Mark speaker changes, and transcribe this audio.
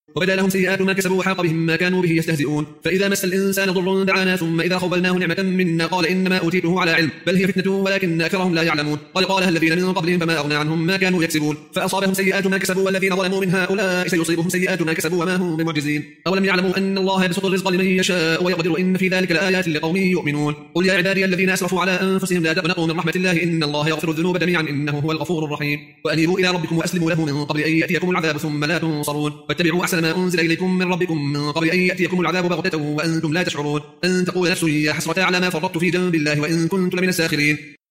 Speaker 1: وبدا لهم سيئات ما كسبوا وحاق بهم ما كانوا به يستهزئون. فإذا مس الإنسان ضر دعانا ثم إذا خولناه نعمة منا قال إنما أوتيته على علم بل هي فتنة ولكن أكثرهم لا يعلمون. قد قالها الذين من قبلهم فما أغنى عنهم ما كانوا يكسبون. فأصابهم سيئات ما كسبوا والذين ظلموا من هؤلاء سيصيبهم سيئات ما كسبوا وما هم بمعجزين. أولم يعلموا أن الله يبسط الرزق لمن يشاء ويقدر إن في ذلك لآيات لقوم يؤمنون. قل يا عبادي الذين أسرفوا على أنفسهم لا تقنطوا من رحمة الله إن الله يغفر الذنوب جميعا إنه هو الغفور الرحيم. وأنيبوا إلى ربكم وأسلموا له من قبل أن يأتيكم العذاب ثم لا تنصرون. واتبعوا أحسن ما أنزل إليكم من ربكم من قبل أن يأتيكم العذاب بغتة وأنتم لا تشعرون. أن تقول نفس يا حسرة على ما فرطت في جنب الله وإن كنت لمن الساخرين.